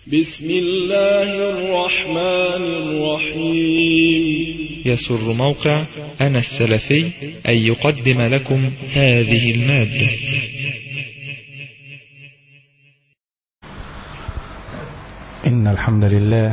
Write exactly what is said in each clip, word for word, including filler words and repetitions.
بسم الله الرحمن الرحيم. يسر موقع أنا السلفي أن يقدم لكم هذه المادة. إن الحمد لله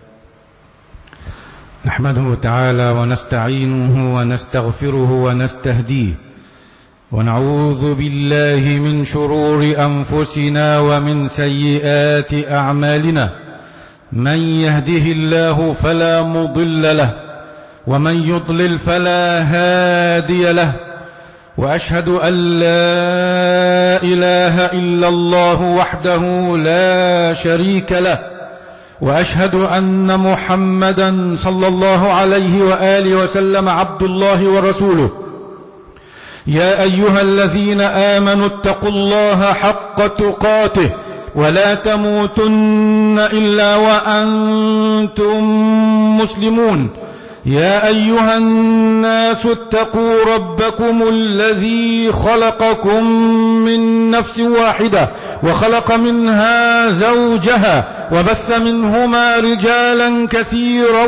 نحمده تعالى ونستعينه ونستغفره ونستهديه، ونعوذ بالله من شرور أنفسنا ومن سيئات أعمالنا. من يهده الله فلا مضل له، ومن يضلل فلا هادي له، وأشهد أن لا إله إلا الله وحده لا شريك له، وأشهد أن محمدا صلى الله عليه وآله وسلم عبد الله ورسوله. يا أيها الذين آمنوا اتقوا الله حق تقاته ولا تموتن إلا وأنتم مسلمون. يا أيها الناس اتقوا ربكم الذي خلقكم من نفس واحدة وخلق منها زوجها وبث منهما رجالا كثيرا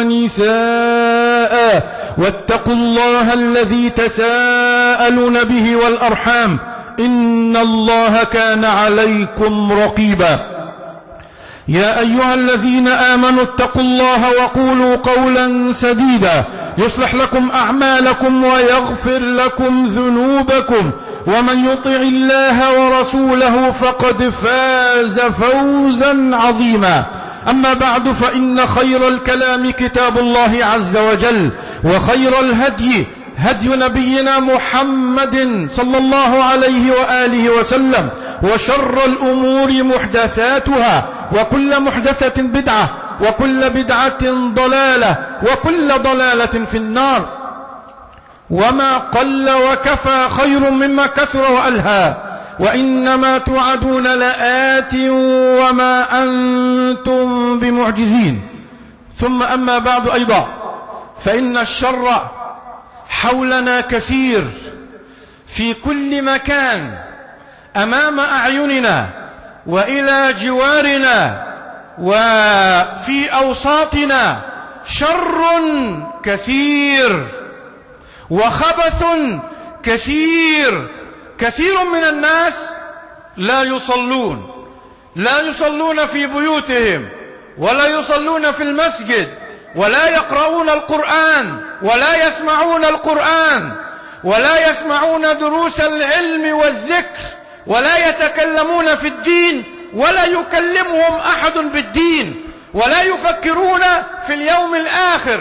ونساء، واتقوا الله الذي تساءلون به والأرحام إن الله كان عليكم رقيبا. يا أيها الذين آمنوا اتقوا الله وقولوا قولا سديدا يصلح لكم أعمالكم ويغفر لكم ذنوبكم، ومن يطع الله ورسوله فقد فاز فوزا عظيما. أما بعد، فإن خير الكلام كتاب الله عز وجل، وخير الهدي هدي نبينا محمد صلى الله عليه وآله وسلم، وشر الأمور محدثاتها، وكل محدثة بدعة، وكل بدعة ضلالة، وكل ضلالة في النار. وما قل وكفى خير مما كثر وألهى، وإنما توعدون لآت وما أنتم بمعجزين. ثم أما بعد أيضا، فإن الشر حولنا كثير في كل مكان أمام أعيننا وإلى جوارنا وفي أوساطنا شر كثير وخبث كثير. كثير من الناس لا يصلون لا يصلون في بيوتهم، ولا يصلون في المسجد، ولا يقرؤون القرآن، ولا يسمعون القرآن، ولا يسمعون دروس العلم والذكر، ولا يتكلمون في الدين، ولا يكلمهم أحد بالدين، ولا يفكرون في اليوم الآخر.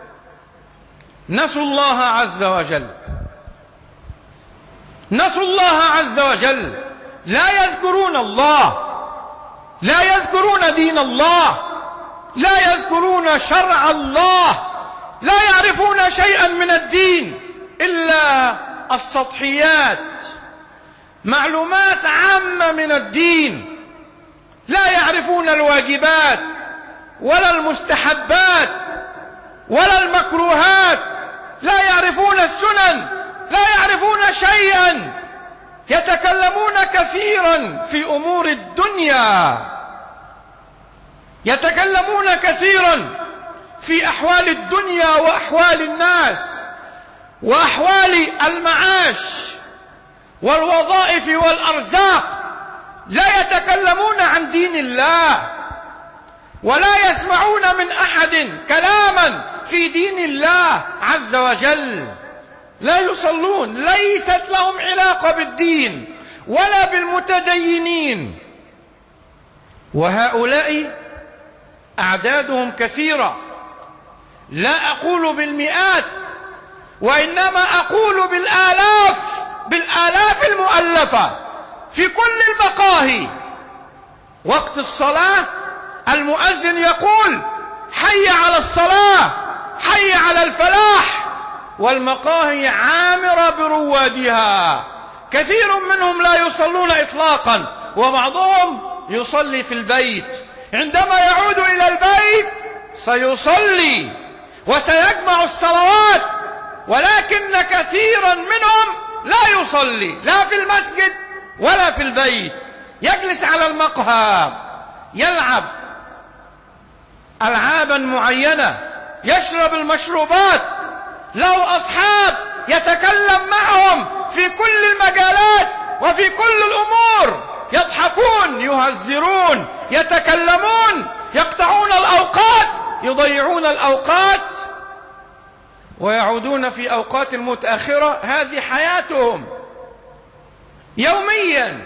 نسوا الله عز وجل نسوا الله عز وجل لا يذكرون الله، لا يذكرون دين الله، لا يذكرون شرع الله، لا يعرفون شيئا من الدين إلا السطحيات، معلومات عامة من الدين. لا يعرفون الواجبات ولا المستحبات ولا المكروهات، لا يعرفون السنن، لا يعرفون شيئا. يتكلمون كثيرا في أمور الدنيا، يتكلمون كثيرا في أحوال الدنيا وأحوال الناس وأحوال المعاش والوظائف والأرزاق. لا يتكلمون عن دين الله، ولا يسمعون من أحد كلاما في دين الله عز وجل. لا يصلون، ليست لهم علاقة بالدين ولا بالمتدينين. وهؤلاء أعدادهم كثيرة، لا أقول بالمئات، وإنما أقول بالآلاف، بالآلاف المؤلفة في كل المقاهي. وقت الصلاة المؤذن يقول حي على الصلاة، حي على الفلاح، والمقاهي عامرة بروادها. كثير منهم لا يصلون إطلاقا، وبعضهم يصلي في البيت. عندما يعود إلى البيت سيصلي وسيجمع الصلوات، ولكن كثيرا منهم لا يصلي لا في المسجد ولا في البيت. يجلس على المقهى، يلعب ألعابا معينة، يشرب المشروبات، له أصحاب يتكلم معهم في كل المجالات وفي كل الأمور، يضحكون، يهزرون، يتكلمون، يقطعون الأوقات، يضيعون الأوقات ويعودون في أوقات متأخرة. هذه حياتهم يوميا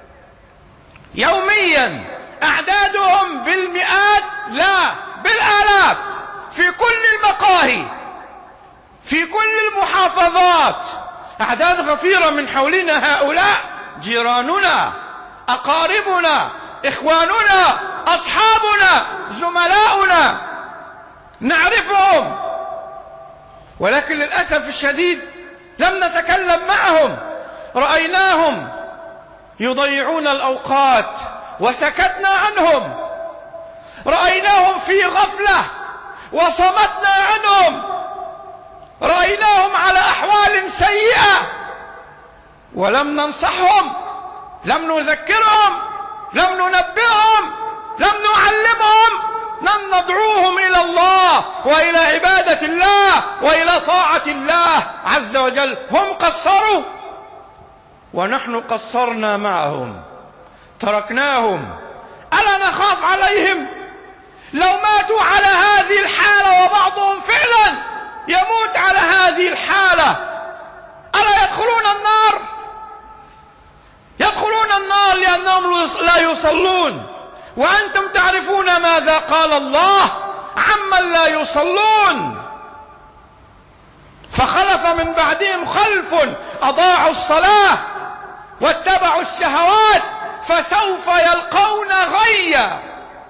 يوميا، أعدادهم بالمئات لا بالآلاف، في كل المقاهي، في كل المحافظات، أعداد غفيرة من حولنا. هؤلاء جيراننا، أقاربنا، إخواننا، أصحابنا، زملاؤنا، نعرفهم، ولكن للأسف الشديد لم نتكلم معهم، رأيناهم يضيعون الأوقات وسكتنا عنهم، رأيناهم في غفلة وصمتنا عنهم، رأيناهم على أحوال سيئة ولم ننصحهم، لم نذكرهم، لم ننبههم، لم نعلمهم، لم ندعوهم إلى الله وإلى عبادة الله وإلى طاعة الله عز وجل. هم قصروا ونحن قصرنا معهم، تركناهم. ألا نخاف عليهم لو ماتوا على هذه الحالة، وبعضهم فعلا يموت على هذه الحالة؟ ألا يدخلون النار؟ يدخلون النار لأنهم لا يصلون، وأنتم تعرفون ماذا قال الله عمن لا يصلون. فخلف من بعدهم خلف أضاعوا الصلاة واتبعوا الشهوات فسوف يلقون غيا.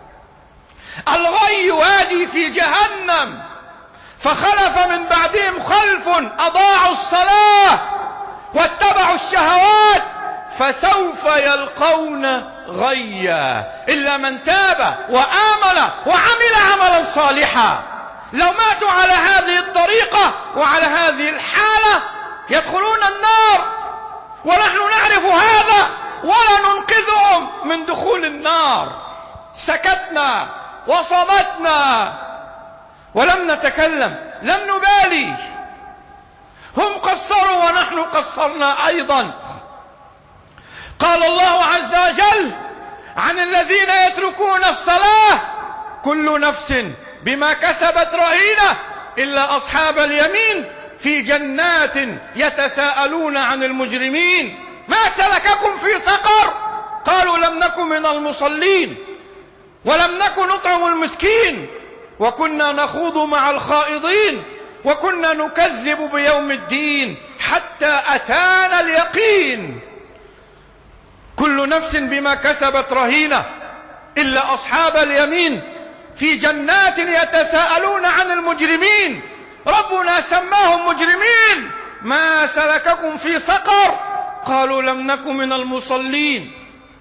الغي وادي في جهنم. فخلف من بعدهم خلف أضاعوا الصلاة واتبعوا الشهوات فسوف يلقون غيا، إلا من تاب وآمن وعمل عملا صالحا. لو ماتوا على هذه الطريقة وعلى هذه الحالة يدخلون النار، ونحن نعرف هذا ولا ننقذهم من دخول النار. سكتنا وصمتنا ولم نتكلم، لم نبالي. هم قصروا ونحن قصرنا أيضا. قال الله عز وجل عن الذين يتركون الصلاة: كل نفس بما كسبت رهينة إلا أصحاب اليمين في جنات يتساءلون عن المجرمين ما سلككم في سقر؟ قالوا لم نكن من المصلين ولم نكن نطعم المسكين وكنا نخوض مع الخائضين وكنا نكذب بيوم الدين حتى أتانا اليقين. كل نفس بما كسبت رهينة إلا أصحاب اليمين في جنات يتساءلون عن المجرمين. ربنا سماهم مجرمين. ما سلككم في سقر؟ قالوا لم نكن من المصلين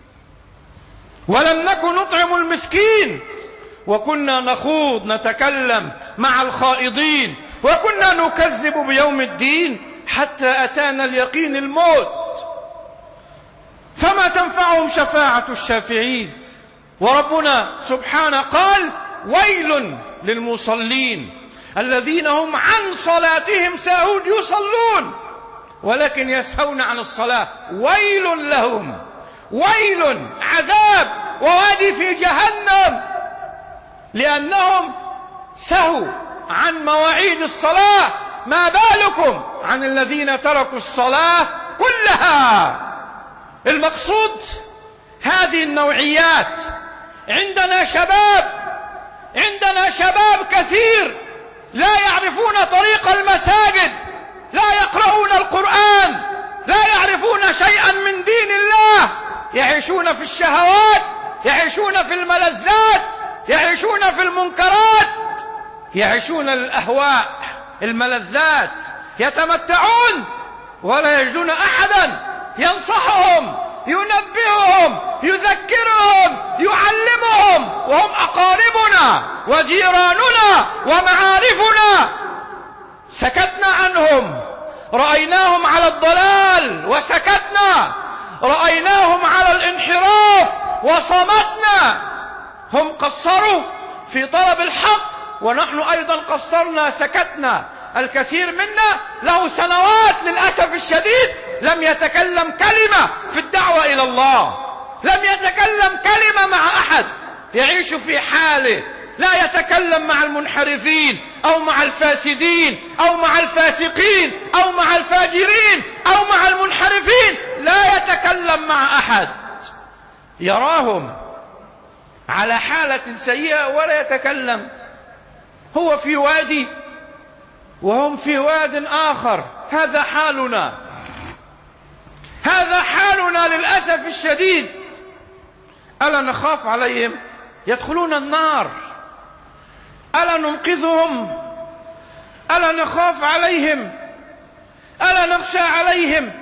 ولم نكن نطعم المسكين وكنا نخوض نتكلم مع الخائضين وكنا نكذب بيوم الدين حتى أتانا اليقين، الموت. فما تنفعهم شفاعة الشافعين. وربنا سبحانه قال: ويل للمصلين الذين هم عن صلاتهم ساهون. يصلون ولكن يسهون عن الصلاة. ويل لهم، ويل، عذاب ووادي في جهنم، لأنهم سهوا عن مواعيد الصلاة. ما بالكم عن الذين تركوا الصلاة كلها؟ المقصود هذه النوعيات. عندنا شباب عندنا شباب كثير لا يعرفون طريق المساجد، لا يقرؤون القرآن، لا يعرفون شيئا من دين الله، يعيشون في الشهوات، يعيشون في الملذات، يعيشون في المنكرات، يعيشون الأهواء، الملذات، يتمتعون ولا يجدون أحدا ينصحهم، ينبههم، يذكرهم، يعلمهم، وهم أقاربنا وجيراننا ومعارفنا. سكتنا عنهم، رأيناهم على الضلال وسكتنا، رأيناهم على الانحراف وصمتنا. هم قصروا في طلب الحق، ونحن أيضا قصرنا سكتنا. الكثير منا له سنوات للأسف الشديد لم يتكلم كلمة في الدعوة إلى الله، لم يتكلم كلمة مع أحد، يعيش في حاله، لا يتكلم مع المنحرفين أو مع الفاسدين أو مع الفاسقين أو مع الفاجرين أو مع المنحرفين، لا يتكلم مع أحد، يراهم على حالة سيئة ولا يتكلم. هو في وادي وهم في واد آخر. هذا حالنا، هذا حالنا للأسف الشديد. ألا نخاف عليهم؟ يدخلون النار. ألا ننقذهم؟ ألا نخاف عليهم؟ ألا نخشى عليهم؟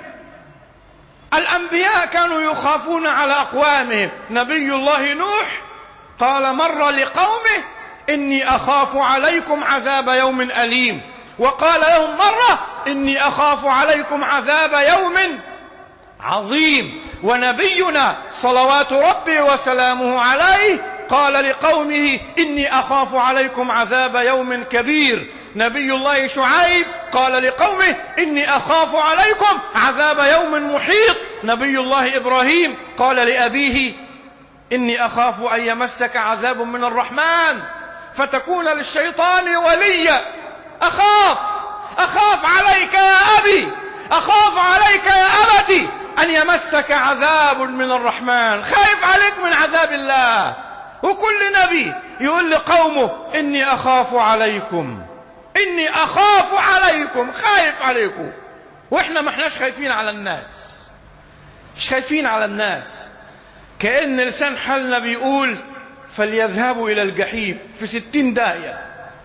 الأنبياء كانوا يخافون على أقوامهم. نبي الله نوح قال مر لقومه إني أخاف عليكم عذاب يوم أليم، وقال لهم مرة إني أخاف عليكم عذاب يوم عظيم. ونبينا صلوات ربي وسلامه عليه قال لقومه إني أخاف عليكم عذاب يوم كبير. نبي الله شعيب قال لقومه إني أخاف عليكم عذاب يوم محيط. نبي الله إبراهيم قال لأبيه إني أخاف أن يمسك عذاب من الرحمن فتكون للشيطان وليا. أخاف أخاف عليك يا أبي، أخاف عليك يا أبتي أن يمسك عذاب من الرحمن، خايف عليك من عذاب الله. وكل نبي يقول لقومه إني أخاف عليكم، إني أخاف عليكم، خايف عليكم. وإحنا ما احناش خايفين على الناس، مش خايفين على الناس. كأن لسان حالنا بيقول فليذهبوا إلى الجحيم في ستين داهية،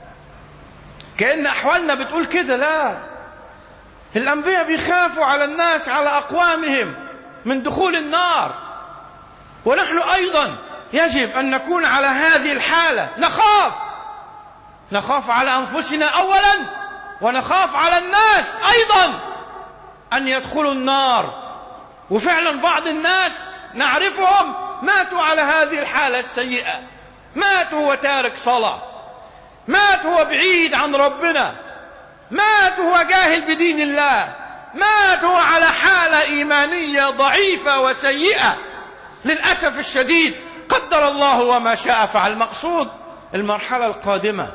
كأن أحوالنا بتقول كده. لا، الأنبياء بيخافوا على الناس، على أقوامهم من دخول النار. ونحن أيضا يجب أن نكون على هذه الحالة. نخاف نخاف على أنفسنا أولا، ونخاف على الناس أيضا أن يدخلوا النار. وفعلا بعض الناس نعرفهم ماتوا على هذه الحالة السيئة، ماتوا وتارك صلاة، مات هو بعيد عن ربنا، مات هو جاهل بدين الله، مات هو على حالة إيمانية ضعيفة وسيئة. للأسف الشديد قدر الله وما شاء فعل. مقصود المرحلة القادمة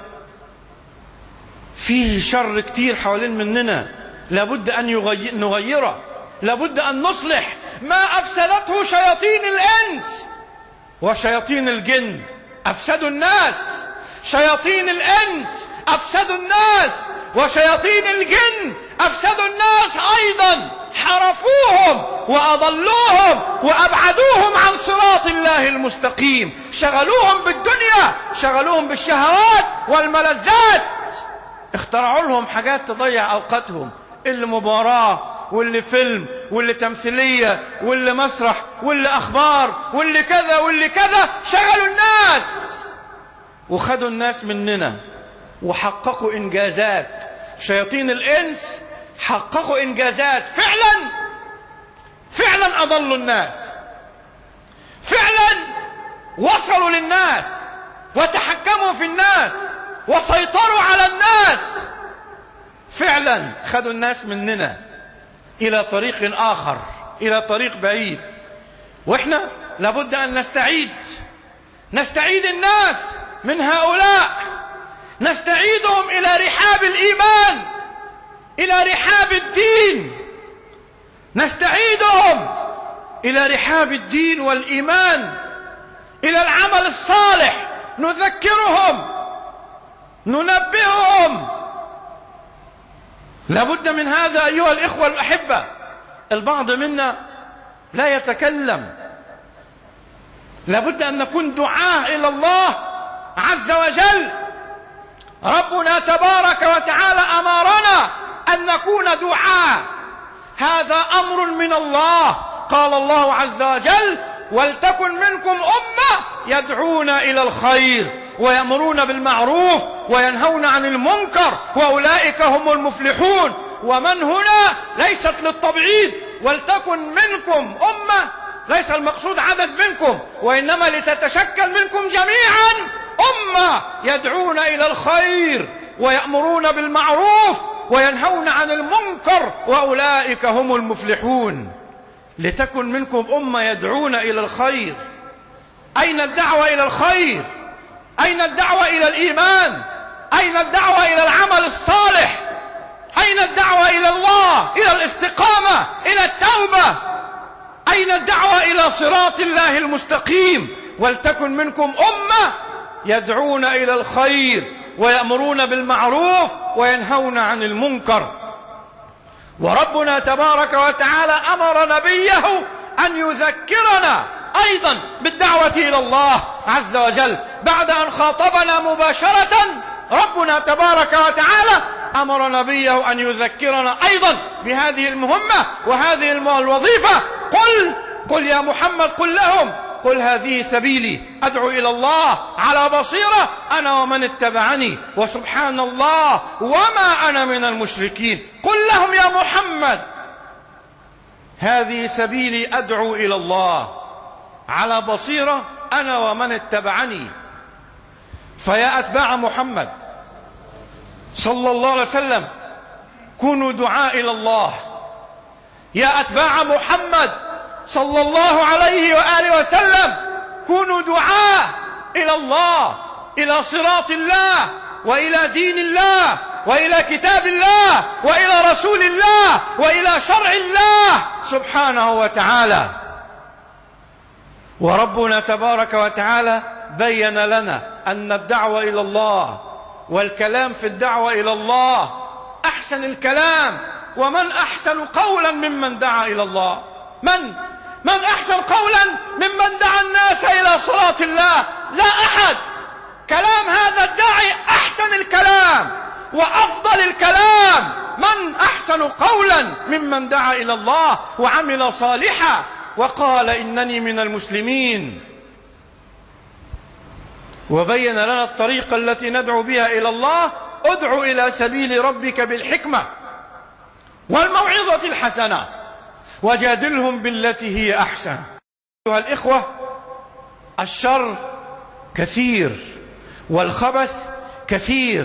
فيه شر كتير حوالين مننا، لابد أن نغيره، لابد أن نصلح ما أفسدته شياطين الإنس وشياطين الجن. أفسدوا الناس، شياطين الإنس أفسدوا الناس، وشياطين الجن أفسدوا الناس أيضا، حرفوهم وأضلوهم وأبعدوهم عن صراط الله المستقيم. شغلوهم بالدنيا، شغلوهم بالشهوات والملذات، اخترعوا لهم حاجات تضيع أوقاتهم، اللي مباراة واللي فيلم واللي تمثيلية واللي مسرح واللي أخبار واللي كذا واللي كذا. شغلوا الناس وخدوا الناس مننا وحققوا إنجازات. شياطين الإنس حققوا إنجازات، فعلا فعلا أضلوا الناس، فعلا وصلوا للناس وتحكموا في الناس وسيطروا على الناس. فعلا خدوا الناس مننا إلى طريق آخر، إلى طريق بعيد. وإحنا لابد أن نستعيد نستعيد الناس من هؤلاء، نستعيدهم إلى رحاب الإيمان، إلى رحاب الدين، نستعيدهم إلى رحاب الدين والإيمان، إلى العمل الصالح. نذكرهم، ننبههم. لابد من هذا أيها الإخوة الأحبة. البعض منا لا يتكلم. لابد أن نكون دعاة إلى الله عز وجل. ربنا تبارك وتعالى أمرنا أن نكون دعاة، هذا أمر من الله. قال الله عز وجل ولتكن منكم أمة يدعون إلى الخير ويأمرون بالمعروف وينهون عن المنكر وأولئك هم المفلحون. ومن هنا ليست للتبعيد، ولتكن منكم أمة، ليس المقصود عدد منكم، وإنما لتتشكل منكم جميعا يدعون إلى الخير ويأمرون بالمعروف وينهون عن المنكر وأولئك هم المفلحون. لتكن منكم أمة يدعون إلى الخير. أين الدعوة إلى الخير؟ أين الدعوة إلى الإيمان؟ أين الدعوة إلى العمل الصالح؟ أين الدعوة إلى الله، إلى الاستقامة، إلى التوبة؟ أين الدعوة إلى صراط الله المستقيم؟ ولتكن منكم أمة يدعون إلى الخير ويأمرون بالمعروف وينهون عن المنكر. وربنا تبارك وتعالى أمر نبيه أن يذكرنا أيضا بالدعوة إلى الله عز وجل. بعد أن خاطبنا مباشرة ربنا تبارك وتعالى أمر نبيه أن يذكرنا أيضا بهذه المهمة وهذه الوظيفة. قل قل يا محمد قل لهم قل هذه سبيلي أدعو إلى الله على بصيرة أنا ومن اتبعني وسبحان الله وما أنا من المشركين. قل لهم يا محمد هذه سبيلي أدعو إلى الله على بصيرة أنا ومن اتبعني. فيا أتباع محمد صلى الله عليه وسلم كونوا دعاء إلى الله. يا أتباع محمد صلى الله عليه وآله وسلم كونوا دعاء إلى الله، إلى صراط الله وإلى دين الله وإلى كتاب الله وإلى رسول الله وإلى شرع الله سبحانه وتعالى. وربنا تبارك وتعالى بين لنا أن الدعوة إلى الله والكلام في الدعوة إلى الله أحسن الكلام. ومن أحسن قولا ممن دعا إلى الله؟ من من أحسن قولا ممن دعا الناس إلى صراط الله؟ لا أحد. كلام هذا الداعي أحسن الكلام وأفضل الكلام. من أحسن قولا ممن دعا إلى الله وعمل صالحا وقال إنني من المسلمين. وبين لنا الطريقة التي ندعو بها إلى الله. ادعو إلى سبيل ربك بالحكمة والموعظة الحسنة وجادلهم بالتي هي أحسن. أيها الإخوة الشر كثير والخبث كثير،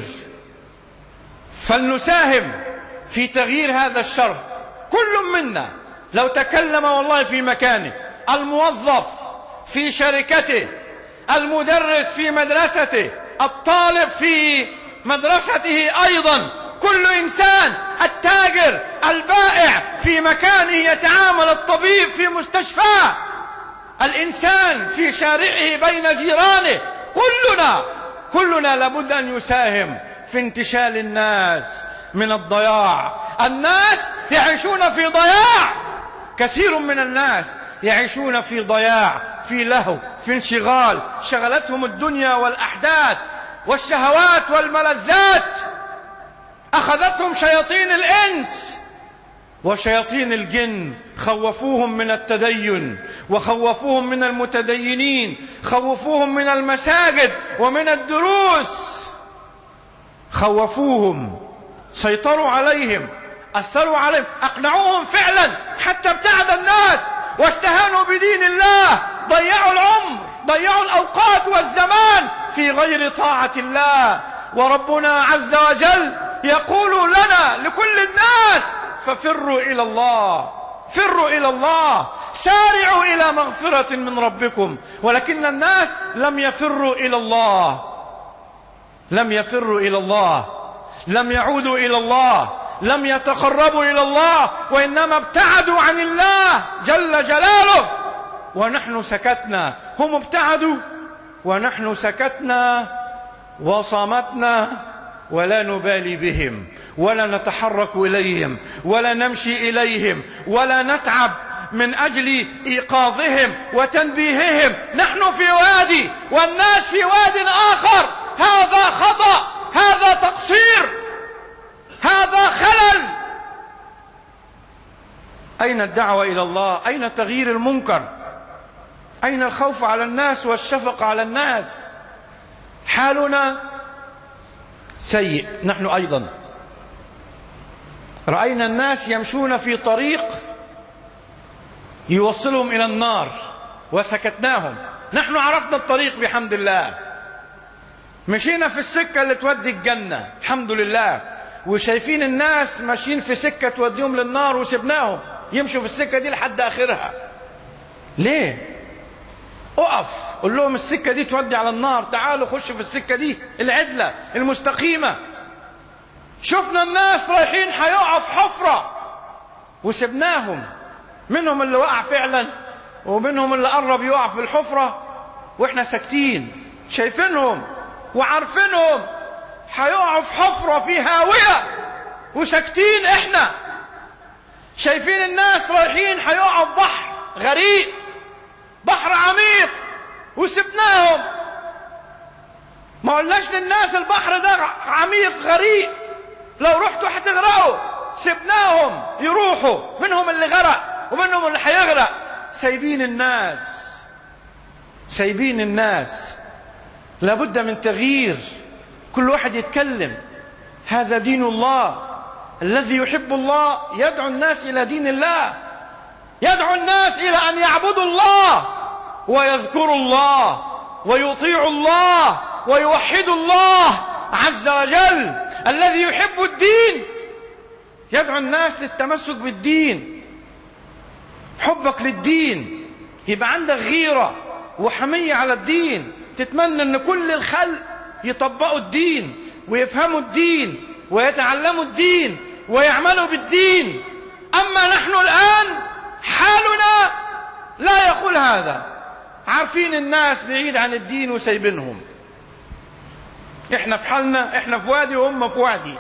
فلنساهم في تغيير هذا الشر. كل منا لو تكلم والله في مكانه، الموظف في شركته، المدرس في مدرسته، الطالب في مدرسته أيضا، كل إنسان، التاجر، البائع في مكانه يتعامل، الطبيب في مستشفاه، الإنسان في شارعه بين جيرانه، كلنا كلنا لابد أن يساهم في انتشال الناس من الضياع. الناس يعيشون في ضياع، كثير من الناس يعيشون في ضياع، في لهو، في انشغال، شغلتهم الدنيا والأحداث والشهوات والملذات، أخذتهم شياطين الإنس وشياطين الجن، خوفوهم من التدين وخوفوهم من المتدينين، خوفوهم من المساجد ومن الدروس، خوفوهم، سيطروا عليهم، أثروا عليهم، أقنعوهم فعلا حتى ابتعد الناس واستهانوا بدين الله، ضيعوا العمر، ضيعوا الأوقات والزمان في غير طاعة الله. وربنا عز وجل يقول لنا لكل الناس ففروا إلى الله، فروا إلى الله، سارعوا إلى مغفرة من ربكم. ولكن الناس لم يفروا إلى الله، لم يفروا إلى الله، لم يعودوا إلى الله، لم يتقربوا إلى الله، وإنما ابتعدوا عن الله جل جلاله. ونحن سكتنا، هم ابتعدوا ونحن سكتنا وصمتنا، ولا نبالي بهم ولا نتحرك إليهم ولا نمشي إليهم ولا نتعب من أجل إيقاظهم وتنبيههم. نحن في وادي والناس في واد آخر. هذا خطأ، هذا تقصير، هذا خلل. أين الدعوة إلى الله؟ أين تغيير المنكر؟ أين الخوف على الناس والشفقة على الناس؟ حالنا سيء. نحن أيضا رأينا الناس يمشون في طريق يوصلهم إلى النار وسكتناهم. نحن عرفنا الطريق بحمد الله، مشينا في السكة اللي تودي الجنة الحمد لله، وشايفين الناس ماشيين في سكة توديهم للنار وسبناهم يمشوا في السكة دي لحد آخرها. ليه؟ اقف قل لهم السكة دي تودي على النار، تعالوا خشوا في السكة دي العدلة المستقيمة. شفنا الناس رايحين هيقعوا في حفرة وسبناهم، منهم اللي وقع فعلا ومنهم اللي قرب يقع في الحفرة، واحنا ساكتين شايفينهم وعارفينهم هيقعوا في حفرة في هاوية وساكتين. احنا شايفين الناس رايحين هيقعوا في بحر غريق، بحر عميق، وسبناهم. ما قلناش للناس البحر ده عميق غريق، لو رحتوا هتغرقوا، سبناهم يروحوا، منهم اللي غرق ومنهم اللي هيغرق. سايبين الناس سايبين الناس لابد من تغيير. كل واحد يتكلم، هذا دين الله، الذي يحب الله يدعو الناس إلى دين الله، يدعو الناس إلى أن يعبدوا الله ويذكروا الله ويطيعوا الله ويوحدوا الله عز وجل. الذي يحب الدين يدعو الناس للتمسك بالدين. حبك للدين يبقى عندك غيرة وحمية على الدين، تتمنى أن كل الخلق يطبقوا الدين ويفهموا الدين ويتعلموا الدين ويعملوا بالدين. أما نحن الآن حالنا لا يقول هذا، عارفين الناس بعيد عن الدين وسايبينهم. احنا في حالنا، احنا في وادي وهم في وادي.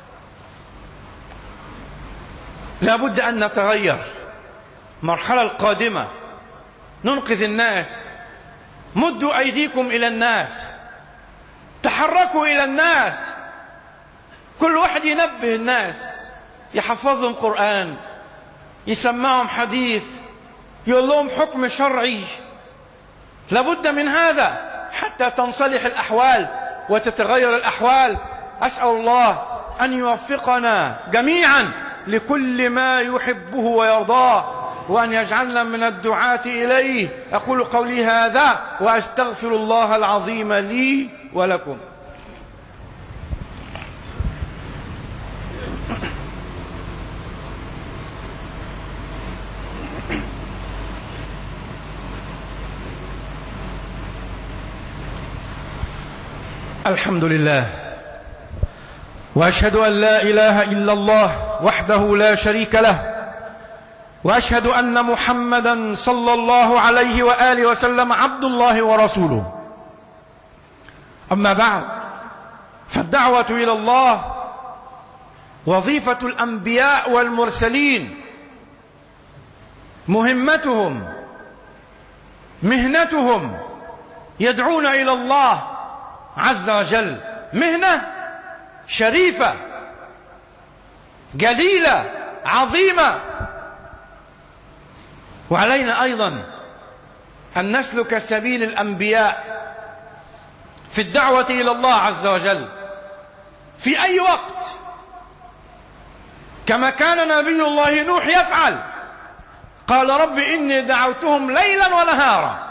لابد أن نتغير. المرحلة القادمة ننقذ الناس، مدوا أيديكم إلى الناس، تحركوا إلى الناس. كل واحد ينبه الناس، يحفظهم قرآن، يسمعهم حديث، يقول لهم حكم شرعي. لابد من هذا حتى تنصلح الأحوال وتتغير الأحوال. أسأل الله أن يوفقنا جميعا لكل ما يحبه ويرضاه، وأن يجعلنا من الدعاة إليه. أقول قولي هذا وأستغفر الله العظيم لي ولكم. الحمد لله، وأشهد أن لا إله إلا الله وحده لا شريك له، وأشهد أن محمدا صلى الله عليه وآله وسلم عبد الله ورسوله. أما بعد، فالدعوة إلى الله وظيفة الأنبياء والمرسلين، مهمتهم مهنتهم، يدعون إلى الله عز وجل. مهنة شريفة جليلة عظيمة، وعلينا أيضا أن نسلك سبيل الأنبياء في الدعوة إلى الله عز وجل في أي وقت، كما كان نبي الله نوح يفعل. قال رب إني دعوتهم ليلا ونهارا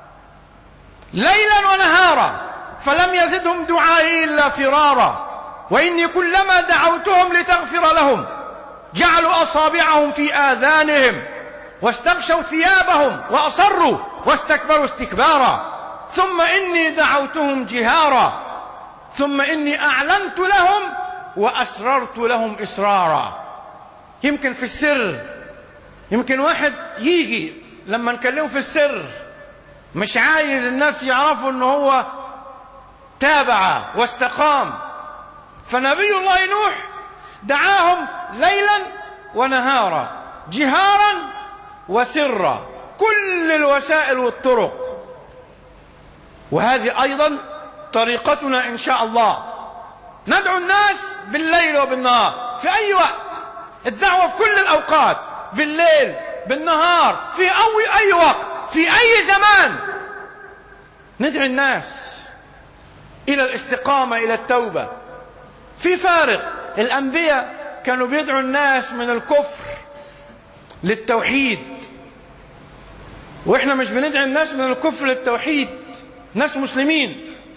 ليلا ونهارا فلم يزدهم دعائي إلا فرارا، وإني كلما دعوتهم لتغفر لهم جعلوا أصابعهم في آذانهم واستغشوا ثيابهم وأصروا واستكبروا استكبارا، ثم إني دعوتهم جهارا ثم إني أعلنت لهم وأسررت لهم إسرارا. يمكن في السر، يمكن واحد يجي لما نكلمه في السر مش عايز الناس يعرفوا أنه هو تابع واستقام. فنبي الله نوح دعاهم ليلا ونهارا، جهارا وسرا، كل الوسائل والطرق. وهذه أيضا طريقتنا إن شاء الله، ندعو الناس بالليل وبالنهار في أي وقت. الدعوة في كل الأوقات، بالليل بالنهار، في أي, أي وقت، في أي زمان، ندعو الناس إلى الاستقامة، إلى التوبة. في فارق. الأنبياء كانوا بيدعوا الناس من الكفر للتوحيد، وإحنا مش بندعي الناس من الكفر للتوحيد، ناس مسلمين.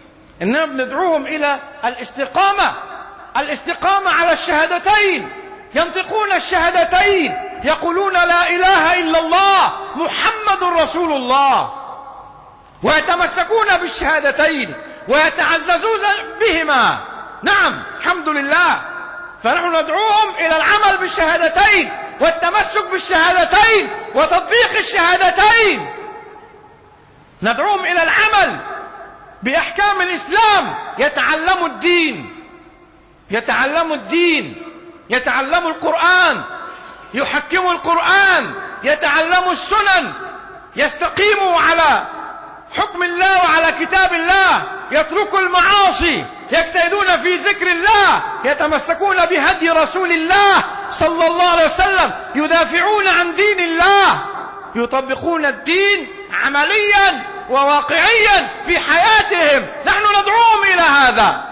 إننا بندعوهم إلى الاستقامة، الاستقامة على الشهادتين، ينطقون الشهادتين، يقولون لا إله إلا الله محمد رسول الله، ويتمسكون بالشهادتين ويتعززون بهما. نعم، الحمد لله. فنحن ندعوهم إلى العمل بالشهادتين والتمسك بالشهادتين وتطبيق الشهادتين. ندعوهم إلى العمل بأحكام الإسلام، يتعلموا الدين، يتعلموا الدين، يتعلموا القرآن، يحكموا القرآن، يتعلموا السنن، يستقيموا على حكم الله وعلى كتاب الله، يتركوا المعاصي، يجتهدون في ذكر الله، يتمسكون بهدي رسول الله صلى الله عليه وسلم، يدافعون عن دين الله، يطبقون الدين عمليا وواقعيا في حياتهم. نحن ندعوهم إلى هذا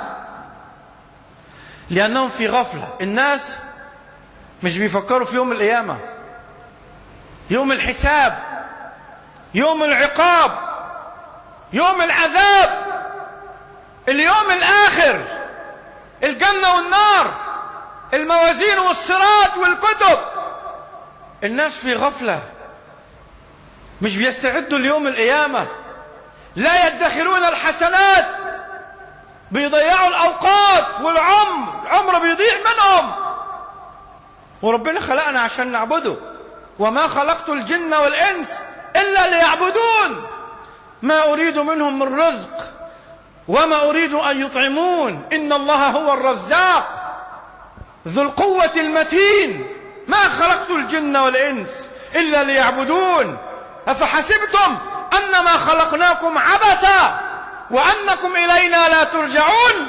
لأنهم في غفلة. الناس مش بيفكروا في يوم القيامة، يوم الحساب، يوم العقاب، يوم العذاب، اليوم الآخر، الجنة والنار، الموازين والصراط والكتب. الناس في غفلة، مش بيستعدوا ليوم القيامة، لا يدخرون الحسنات، بيضيعوا الأوقات والعمر، العمر بيضيع منهم. وربنا خلقنا عشان نعبده، وما خلقت الجن والإنس إلا ليعبدون، ما أريد منهم من رزق وما أريد أن يطعمون، إن الله هو الرزاق ذو القوة المتين، ما خلقت الجن والإنس إلا ليعبدون. أفحسبتم أنما خلقناكم عبثا وأنكم إلينا لا ترجعون.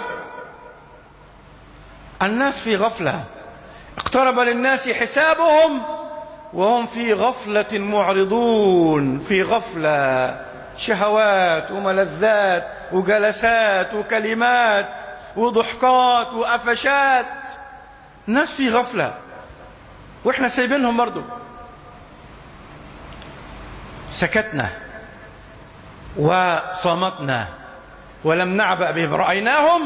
الناس في غفلة، اقترب للناس حسابهم وهم في غفلة معرضون، في غفلة، شهوات وملذات وجلسات وكلمات وضحكات وأفشات. الناس في غفلة وإحنا سايبينهم برضو. سكتنا وصمتنا ولم نعبأ بهم، رأيناهم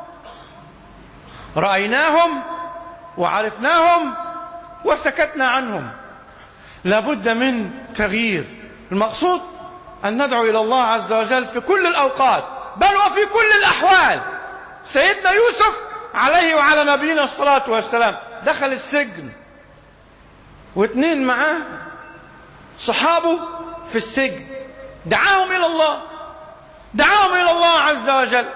رأيناهم وعرفناهم وسكتنا عنهم. لابد من تغيير. المقصود أن ندعو إلى الله عز وجل في كل الأوقات، بل وفي كل الأحوال. سيدنا يوسف عليه وعلى نبينا الصلاة والسلام دخل السجن، واثنين معاه صحابه في السجن، دعاهم إلى الله، دعاهم إلى الله عز وجل.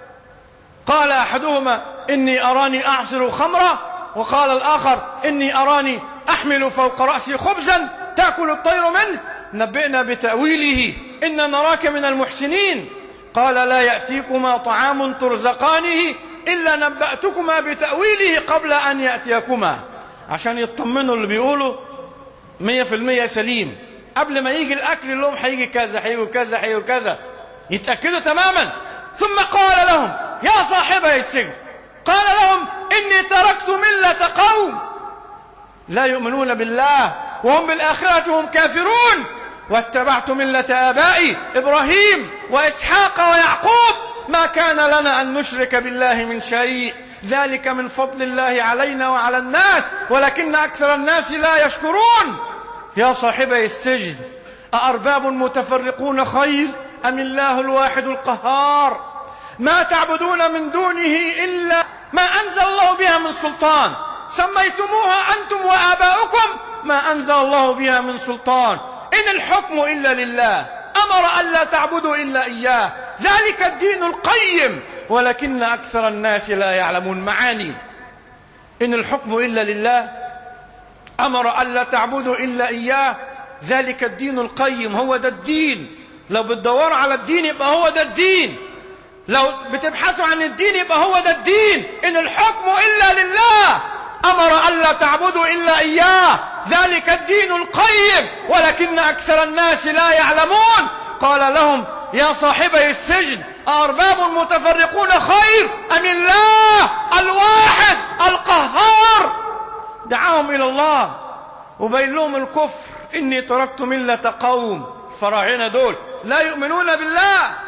قال أحدهما إني أراني أعصر خمرا، وقال الآخر إني أراني أحمل فوق رأسي خبزا تأكل الطير منه، نبئنا بتأويله إنا نراك من المحسنين. قال لا يأتيكما طعام ترزقانه إلا نبأتكما بتأويله قبل أن يأتيكما، عشان يطمنوا اللي بيقولوا مية في المية سليم. قبل ما يجي الأكل اللي هم هيجي كذا هيجي كذا هيجي كذا، يتأكدوا تماما. ثم قال لهم يا صاحبي السجن، قال لهم إني تركت ملة قوم لا يؤمنون بالله وهم بالآخرة هم كافرون، واتبعت ملة آبائي إبراهيم وإسحاق ويعقوب، ما كان لنا أن نشرك بالله من شيء، ذلك من فضل الله علينا وعلى الناس ولكن أكثر الناس لا يشكرون. يا صاحبي السجن، أأرباب متفرقون خير أم الله الواحد القهار؟ ما تعبدون من دونه إلا ما أنزل الله بها من سلطان، سميتموها أنتم وآباؤكم ما أنزل الله بها من سلطان، إن الحكم إلا لله، أمر ألا تعبدوا إلا إياه، ذلك الدين القيم ولكن أكثر الناس لا يعلمون. معاني إن الحكم إلا لله، أمر ألا تعبدوا إلا إياه، ذلك الدين القيم. هو ده الدين. لو بتدوروا على الدين يبقى هو ده الدين، لو بتبحثوا عن الدين يبقى هو ده الدين. إن الحكم إلا لله، أمر ألا تعبدوا إلا إياه، ذلك الدين القيم ولكن أكثر الناس لا يعلمون. قال لهم يا صاحبي السجن، أأرباب متفرقون خير أم الله الواحد القهار؟ دعاهم إلى الله وبين لهم الكفر. إني تركت ملة قوم، الفراعنة دول لا يؤمنون بالله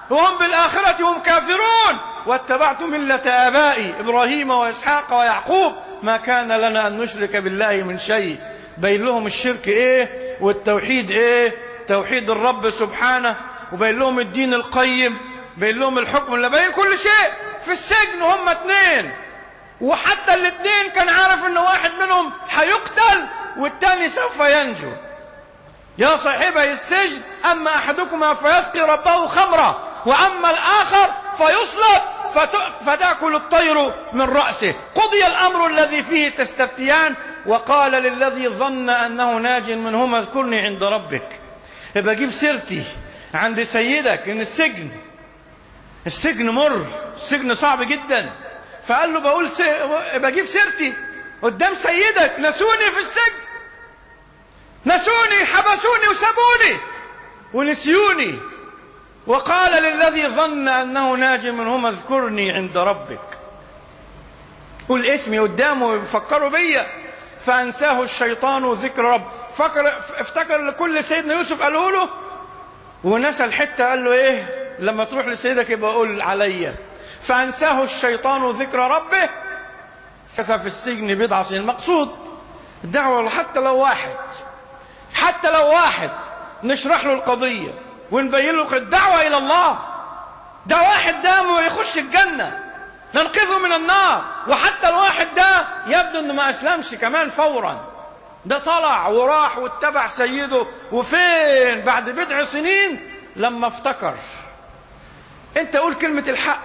وهم بالآخرة هم كافرون واتبعت ملة آبائي إبراهيم وإسحاق ويعقوب ما كان لنا أن نشرك بالله من شيء. بين لهم الشرك إيه والتوحيد إيه، توحيد الرب سبحانه، وبين لهم الدين القيم، بين لهم الحكم اللي بين كل شيء. في السجن هم اتنين، وحتى الاتنين كان عارف ان واحد منهم هيقتل والتاني سوف ينجو. يا صاحبي السجن أما أحدكما فيسقي ربه خمرا وأما الآخر فيصلب فتأكل الطير من رأسه. قضي الأمر الذي فيه تستفتيان وقال للذي ظن أنه ناج منهما اذكرني عند ربك. يبقى جيب سيرتي عند سيدك. إن السجن السجن مر، السجن صعب جدا. فقال له بقول سي... بجيب سيرتي قدام سيدك. نسوني في السجن، نسوني، حبسوني وسابوني ونسيوني. وقال للذي ظن أنه ناج منهما اذكرني عند ربك. قل اسمي قدامه يفكروا بيا. فأنساه الشيطان ذكر رب. فكر افتكر لكل سيدنا يوسف قاله له ونسى الحتة. قال له ايه لما تروح لسيدك يبقى قول عليا. فأنساه الشيطان ذكر ربه فثى في السجن بضع سنين. مقصود الدعوة حتى لو واحد حتى لو واحد نشرح له القضية ونبين له الدعوة إلى الله. ده واحد ده يخش الجنة ننقذه من النار. وحتى الواحد ده يبدو انه ما أسلمش كمان فورا، ده طلع وراح واتبع سيده. وفين بعد بضع سنين لما افتكر. انت قول كلمة الحق،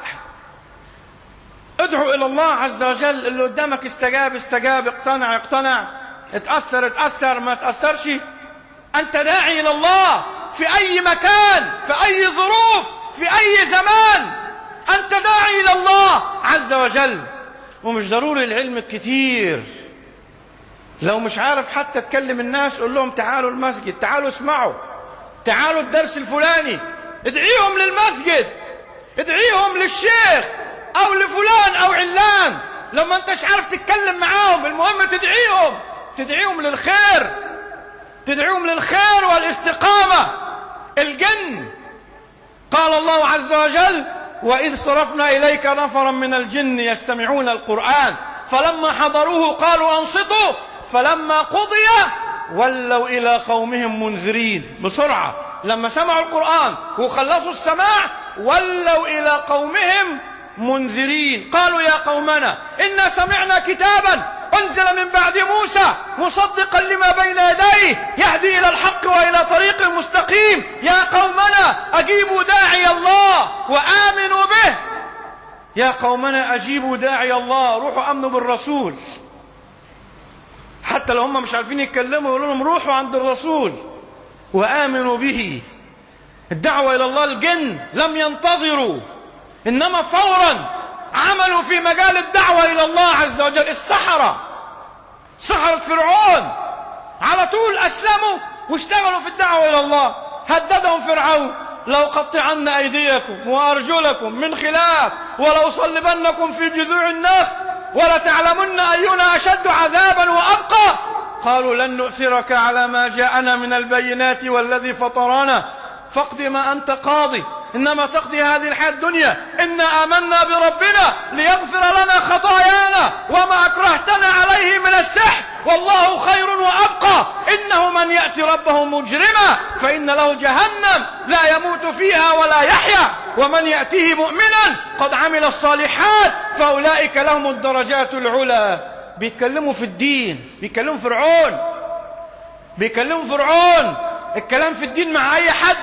ادعو الى الله عز وجل. اللي قدامك استجاب استجاب، اقتنع اقتنع، اتأثر اتأثر، ما اتأثرش. انت داعي الى الله في اي مكان، في اي ظروف، في اي زمان. انت داعي الى الله عز وجل. ومش ضروري العلم الكتير. لو مش عارف حتى تكلم الناس قول لهم تعالوا المسجد، تعالوا اسمعوا، تعالوا الدرس الفلاني. ادعيهم للمسجد، ادعيهم للشيخ او لفلان او علان. لما انتش عارف تتكلم معاهم المهم تدعيهم، تدعيهم للخير، تدعيهم للخير والاستقامة. الجن قال الله عز وجل وإذ صرفنا إليك نفرا من الجن يستمعون القرآن فلما حضروه قالوا أنصتوا فلما قضي ولوا إلى قومهم منذرين. بسرعة لما سمعوا القرآن وخلصوا السماع ولوا إلى قومهم منذرين. قالوا يا قومنا إنا سمعنا كتابا أنزل من بعد موسى مصدقا لما بين يديه يهدي إلى الحق وإلى طريق مستقيم. يا قومنا أجيبوا داعي الله وآمنوا به. يا قومنا أجيبوا داعي الله، روحوا أمنوا بالرسول. حتى لو هم مش عارفين يتكلموا يقولوا لهم روحوا عند الرسول وآمنوا به. الدعوة إلى الله. الجن لم ينتظروا إنما فورا عملوا في مجال الدعوة إلى الله عز وجل. السحرة سحرة فرعون على طول أسلموا واشتغلوا في الدعوة إلى الله. هددهم فرعون لو قطعن أيديكم وأرجلكم من خلاف ولو صلبنكم في جذوع النخل ولتعلمن أينا أشد عذابا وأبقى. قالوا لن نؤثرك على ما جاءنا من البينات والذي فطرنا فاقض ما أنت قاضي إنما تقضي هذه الحياة الدنيا إنا آمنا بربنا ليغفر لنا خطايانا وما أكرهتنا عليه من السحر والله خير وأبقى. إنه من يأتي ربه مجرما فإن له جهنم لا يموت فيها ولا يحيا ومن يأتيه مؤمنا قد عمل الصالحات فأولئك لهم الدرجات العلى. بيتكلموا في الدين، بيتكلموا فرعون، بيتكلموا فرعون. الكلام في الدين مع أي حد.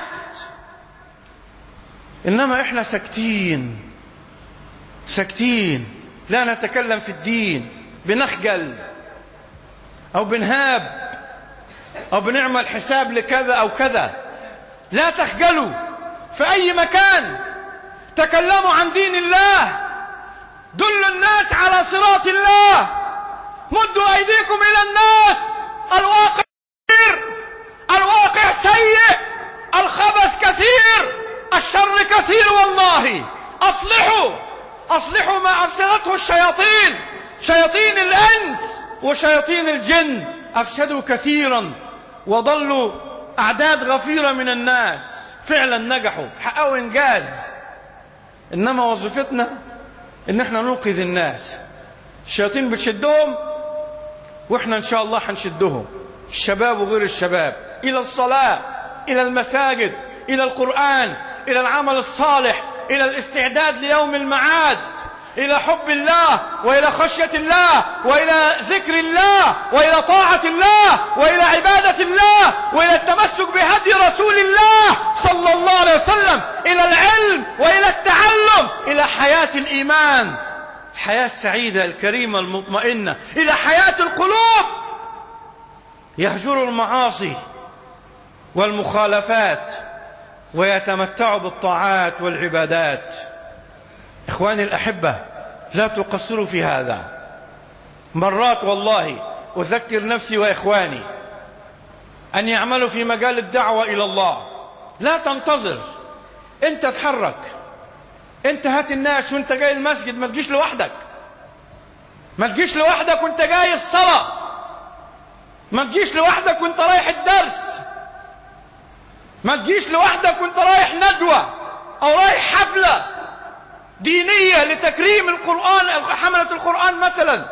إنما إحنا ساكتين ساكتين لا نتكلم في الدين. بنخجل أو بنهاب أو بنعمل حساب لكذا أو كذا. لا تخجلوا في أي مكان. تكلموا عن دين الله، دلوا الناس على صراط الله، مدوا أيديكم إلى الناس. الواقع كثير، الواقع سيء، الخبث كثير، الشر كثير والله. أصلحوا أصلحوا ما أفسدته الشياطين، شياطين الأنس وشياطين الجن أفسدوا كثيرا وضلوا أعداد غفيرة من الناس. فعلا نجحوا، حققوا إنجاز. إنما وظيفتنا إن احنا ننقذ الناس. الشياطين بتشدهم وإحنا إن شاء الله هنشدهم، الشباب وغير الشباب، إلى الصلاة، إلى المساجد، إلى القرآن، إلى العمل الصالح، إلى الاستعداد ليوم المعاد، إلى حب الله وإلى خشية الله وإلى ذكر الله وإلى طاعة الله وإلى عبادة الله وإلى التمسك بهدي رسول الله صلى الله عليه وسلم، إلى العلم وإلى التعلم، إلى حياة الإيمان، الحياة السعيدة الكريمة المطمئنة، إلى حياة القلوب. يهجر المعاصي والمخالفات ويتمتع بالطاعات والعبادات. إخواني الأحبة، لا تقصروا في هذا. مرات والله أذكر نفسي وإخواني أن يعملوا في مجال الدعوة إلى الله. لا تنتظر، أنت تحرك، أنت هات الناس وأنت جاي المسجد. ما تجيش لوحدك، ما تجيش لوحدك وأنت جاي الصلاة، ما تجيش لوحدك وأنت رايح الدرس، ما تجيش لوحدك وأنت رايح ندوة أو رايح حفلة دينية لتكريم القرآن، حملة القرآن مثلا.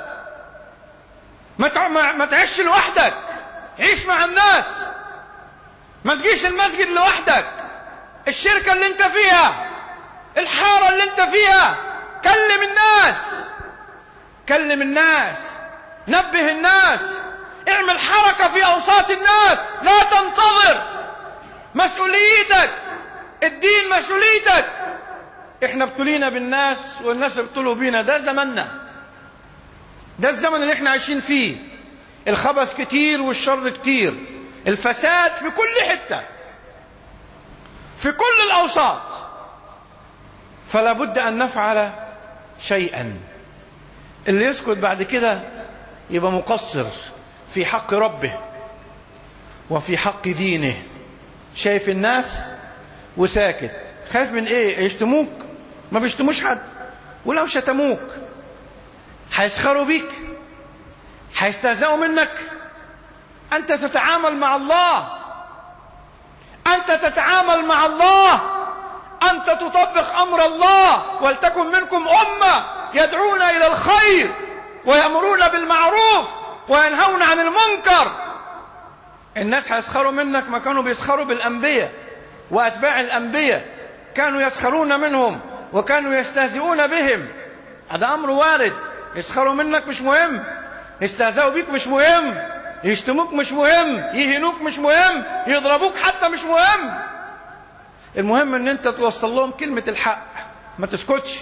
ما تعيش لوحدك، عيش مع الناس. ما تجيش المسجد لوحدك، الشركة اللي انت فيها، الحارة اللي انت فيها، كلم الناس، كلم الناس، نبه الناس، اعمل حركة في أوساط الناس. لا تنتظر، مسؤوليتك، الدين مسؤوليتك. احنا ابتلينا بالناس والناس ابتلوا بينا. ده زمننا، ده الزمن اللي احنا عايشين فيه. الخبث كتير والشر كتير، الفساد في كل حتة، في كل الأوساط. فلا بد أن نفعل شيئا. اللي يسكت بعد كده يبقى مقصر في حق ربه وفي حق دينه. شايف الناس وساكت، خايف من ايه؟ يشتموك؟ ما بيشتموش حد، ولو شتموك هيسخروا بيك، هيستهزئوا منك. أنت تتعامل مع الله، أنت تتعامل مع الله، أنت تطبق أمر الله. ولتكن منكم أمة يدعون إلى الخير ويأمرون بالمعروف وينهون عن المنكر. الناس هيسخروا منك ما كانوا بيسخروا بالأنبياء وأتباع الأنبياء، كانوا يسخرون منهم وكانوا يستهزئون بهم. هذا أمر وارد. يسخروا منك مش مهم، يستهزئوا بيك مش مهم، يشتموك مش مهم، يهينوك مش مهم، يضربوك حتى مش مهم. المهم ان انت توصل لهم كلمة الحق، ما تسكتش،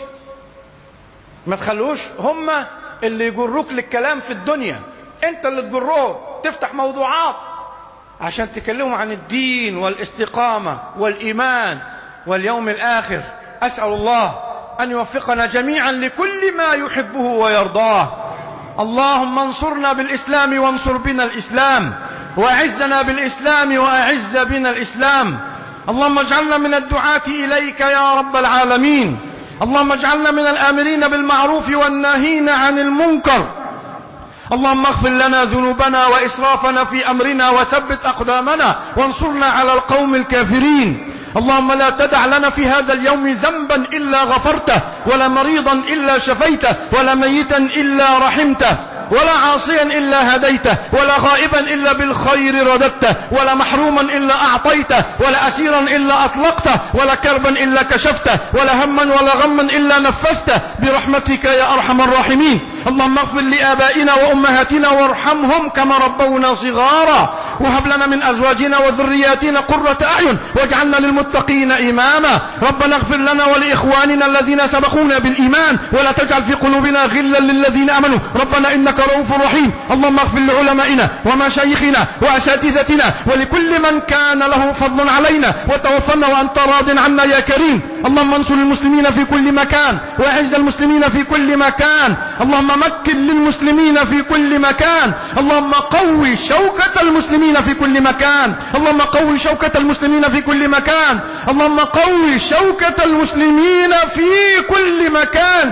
ما تخلوش هم اللي يجروك للكلام في الدنيا. انت اللي تجرهم، تفتح موضوعات عشان تكلموا عن الدين والاستقامة والإيمان واليوم الآخر. أسأل الله أن يوفقنا جميعا لكل ما يحبه ويرضاه. اللهم انصرنا بالإسلام وانصر بنا الإسلام، وأعزنا بالإسلام وأعز بنا الإسلام. اللهم اجعلنا من الدعاة إليك يا رب العالمين. اللهم اجعلنا من الآمرين بالمعروف والناهين عن المنكر. اللهم اغفر لنا ذنوبنا وإسرافنا في أمرنا وثبت أقدامنا وانصرنا على القوم الكافرين. اللهم لا تدع لنا في هذا اليوم ذنبا إلا غفرته، ولا مريضا إلا شفيته، ولا ميتا إلا رحمته، ولا عاصيا إلا هديته، ولا غائبا إلا بالخير رددته، ولا محروما إلا أعطيته، ولا أسيرا إلا أطلقته، ولا كربا إلا كشفته، ولا هما ولا غما إلا نفسته، برحمتك يا أرحم الراحمين. اللهم اغفر لآبائنا وأمهاتنا وارحمهم كما ربونا صغارا، وهب لنا من أزواجنا وذرياتنا قرة أعين واجعلنا للمتقين إماما. ربنا اغفر لنا ولإخواننا الذين سبقونا بالإيمان، ولا تجعل في قلوبنا غلا للذين آمنوا ربنا إنك رؤوف رحيم. اللهم اغفر لعلمائنا ومشايخنا وأساتذتنا ولكل من كان له فضل علينا، وتوفنا وأنت راض عنا يا كريم. اللهم انصر المسلمين في كل مكان، وأعز المسلمين في كل مكان. اللهم مكن للمسلمين في كل مكان. اللهم قوي شوكة المسلمين في كل مكان. اللهم قوي شوكة المسلمين في كل مكان. اللهم قوي شوكة المسلمين في كل مكان.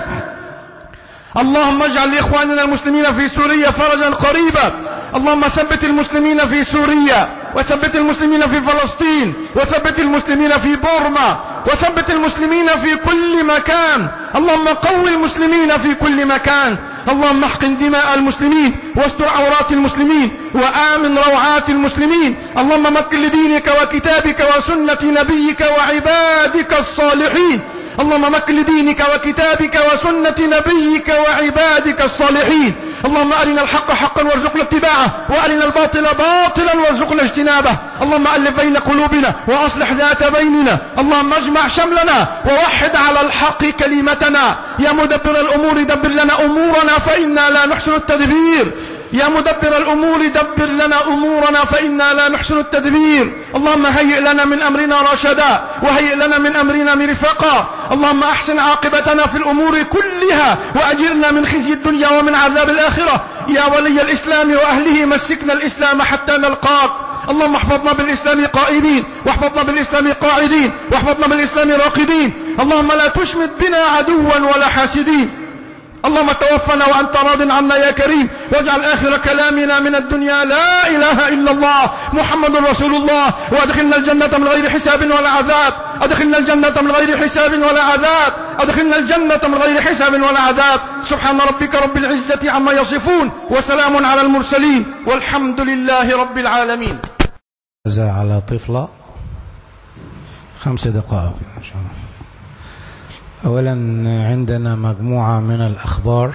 اللهم اجعل لإخواننا المسلمين في سوريا فرجا قريبا. اللهم ثبت المسلمين في سوريا وثبت المسلمين في فلسطين، وثبت المسلمين في بورما، وثبت المسلمين في كل مكان. اللهم قوي المسلمين في كل مكان. اللهم احقن دماء المسلمين، واستر عورات المسلمين، وآمن روعات المسلمين. اللهم مكن لدينك وكتابك وسنة نبيك وعبادك الصالحين. اللهم مكن لدينك وكتابك وسنة نبيك وعبادك الصالحين. اللهم أرنا الحق حقا وارزقنا اتباعه، وأرنا الباطل باطلا وارزقنا اجتنابه. اللهم ألف بين قلوبنا وأصلح ذات بيننا. اللهم اجمع شملنا ووحد على الحق كلمتنا. يا مدبر الأمور دبر لنا أمورنا فإنا لا نحسن التدبير. يا مدبر الأمور دبر لنا أمورنا فإنا لا نحسن التدبير. اللهم هيئ لنا من أمرنا رشدا، وهيئ لنا من أمرنا مرفقا. اللهم أحسن عاقبتنا في الأمور كلها، وأجرنا من خزي الدنيا ومن عذاب الآخرة. يا ولي الإسلام وأهله مسكنا الإسلام حتى نلقاك. اللهم احفظنا بالإسلام قائمين، واحفظنا بالإسلام قاعدين، واحفظنا بالإسلام راقدين. اللهم لا تشمت بنا عدوا ولا حاسدين. اللهم توفنا وأنت راض عنا يا كريم، واجعل آخر كلامنا من الدنيا لا إله إلا الله محمد رسول الله. وادخلنا الجنة من غير حساب ولا عذاب. أدخلنا الجنة من غير حساب ولا عذاب. أدخلنا الجنة من غير حساب ولا عذاب. سبحان ربك رب العزة عما يصفون، وسلام على المرسلين، والحمد لله رب العالمين. على طفلة خمس دقائق إن شاء الله. أولا عندنا مجموعة من الأخبار،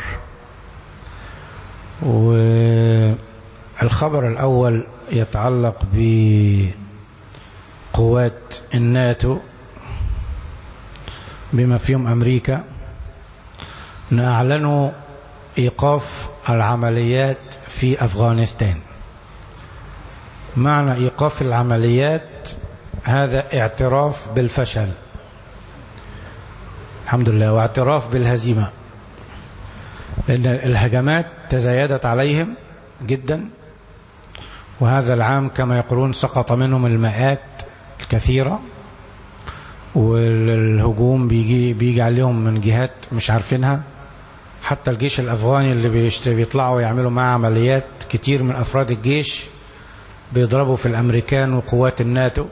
والخبر الأول يتعلق بقوات الناتو بما فيهم أمريكا، أعلنوا إيقاف العمليات في أفغانستان. معنى إيقاف العمليات هذا اعتراف بالفشل الحمد لله، واعتراف بالهزيمة، لأن الهجمات تزايدت عليهم جدا، وهذا العام كما يقولون سقط منهم المئات الكثيرة، والهجوم بيجي, بيجي عليهم من جهات مش عارفينها. حتى الجيش الأفغاني اللي بيطلعوا يعملوا معه عمليات، كتير من أفراد الجيش بيضربوا في الأمريكان وقوات الناتو،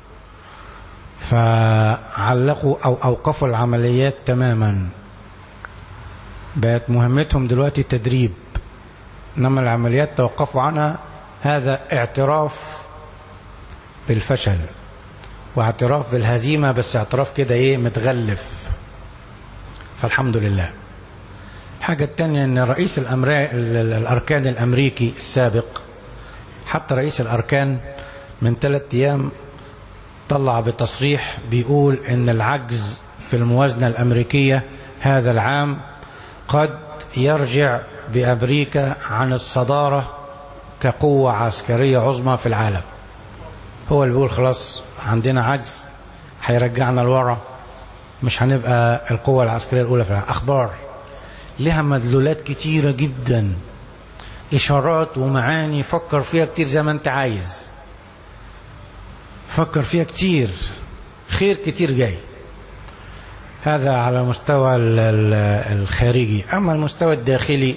فعلقوا أو أوقفوا العمليات تماما. بقت مهمتهم دلوقتي تدريب، إنما العمليات توقفوا عنها. هذا اعتراف بالفشل واعتراف بالهزيمة، بس اعتراف كده ايه متغلف، فالحمد لله. الحاجة التانية ان رئيس الأركان الأمريكي السابق، حتى رئيس الأركان من ثلاثة أيام طلع بتصريح بيقول ان العجز في الموازنة الأمريكية هذا العام قد يرجع بأمريكا عن الصدارة كقوة عسكرية عظمى في العالم. هو اللي بيقول خلاص عندنا عجز هيرجعنا لورا، مش هنبقى القوة العسكرية الأولى في العالم. أخبار لها مدلولات كتيرة جدا، إشارات ومعاني، فكر فيها كتير زي ما أنت عايز، فكر فيها كتير، خير كتير جاي. هذا على مستوى الخارجي. أما المستوى الداخلي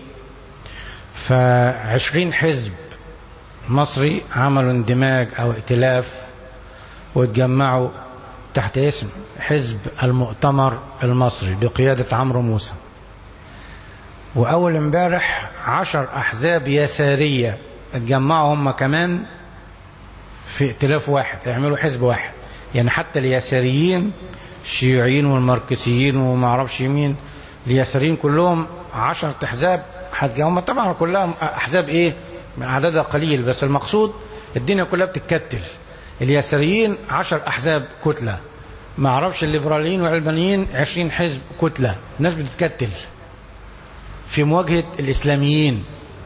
فعشرين حزب مصري عملوا اندماج أو ائتلاف واتجمعوا تحت اسم حزب المؤتمر المصري بقيادة عمرو موسى. وأول امبارح عشر أحزاب يسارية اتجمعوا هم كمان في ائتلاف واحد، يعملوا حزب واحد. يعني حتى اليساريين الشيوعيين والماركسيين وما اعرفش مين، اليساريين كلهم عشر احزاب، هم طبعا كلها احزاب ايه عددها قليل، بس المقصود الدنيا كلها بتتكتل. اليساريين عشر احزاب كتلة، ما اعرفش الليبراليين والعلمانيين عشرين حزب كتلة، الناس بتتكتل في مواجهة الاسلاميين.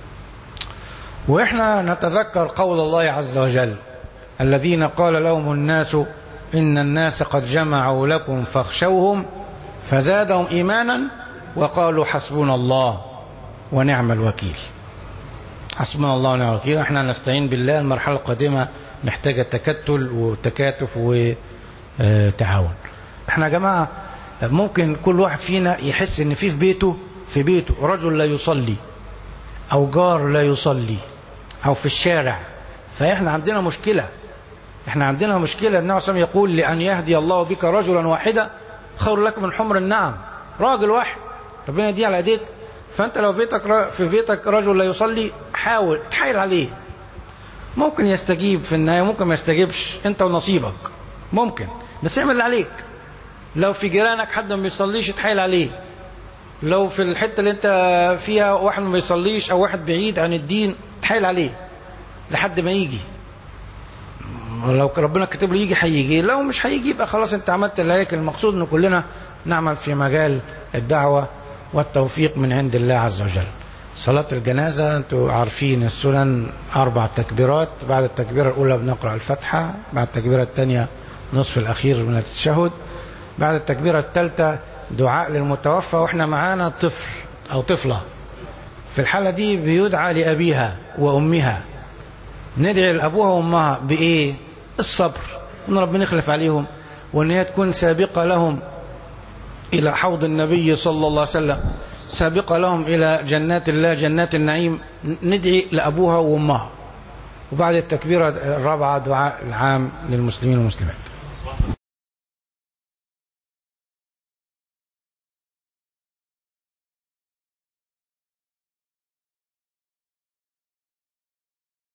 واحنا نتذكر قول الله عز وجل: الذين قال لهم الناس إن الناس قد جمعوا لكم فاخشوهم فزادهم إيمانا وقالوا حسبنا الله ونعم الوكيل. حسبنا الله ونعم الوكيل. احنا نستعين بالله. المرحلة القادمة محتاجة تكتل وتكاتف وتعاون. احنا يا جماعة ممكن كل واحد فينا يحس ان في في بيته في بيته رجل لا يصلي، او جار لا يصلي، او في الشارع فإحنا عندنا مشكلة إحنا عندنا مشكلة. النبي صلى الله عليه وسلم يقول لأن يهدي الله بك رجلا واحدا خير لك من حمر النعم. راجل واحد ربنا يديه على ايديك. فأنت لو بيتك في بيتك رجل لا يصلي حاول تحايل عليه، ممكن يستجيب في النهاية ممكن ما يستجيبش، أنت ونصيبك ممكن، بس اعمل اللي عليك. لو في جيرانك حد ما بيصليش تحايل عليه. لو في الحتة اللي انت فيها واحد ما بيصليش او واحد بعيد عن الدين تحايل عليه لحد ما يجي. لو ربنا كتب له يجي هيجي، لو مش هيجي يبقى خلاص انت عملت اللي عليك. المقصود ان كلنا نعمل في مجال الدعوة والتوفيق من عند الله عز وجل. صلاة الجنازة انتوا عارفين السنن أربع تكبيرات. بعد التكبيرة الأولى بنقرأ الفاتحة، بعد التكبيرة الثانية نصف الأخير من التشهد، بعد التكبيرة الثالثة دعاء للمتوفى واحنا معانا طفل أو طفلة. في الحالة دي بيدعى لأبيها وأمها. ندعي لأبوها وأمها بإيه؟ الصبر، إن ربنا يخلف عليهم، وإن هي تكون سابقة لهم إلى حوض النبي صلى الله عليه وسلم، سابقة لهم إلى جنات الله جنات النعيم. ندعي لأبوها وأمها. وبعد التكبيرة الرابعة دعاء العام للمسلمين والمسلمات.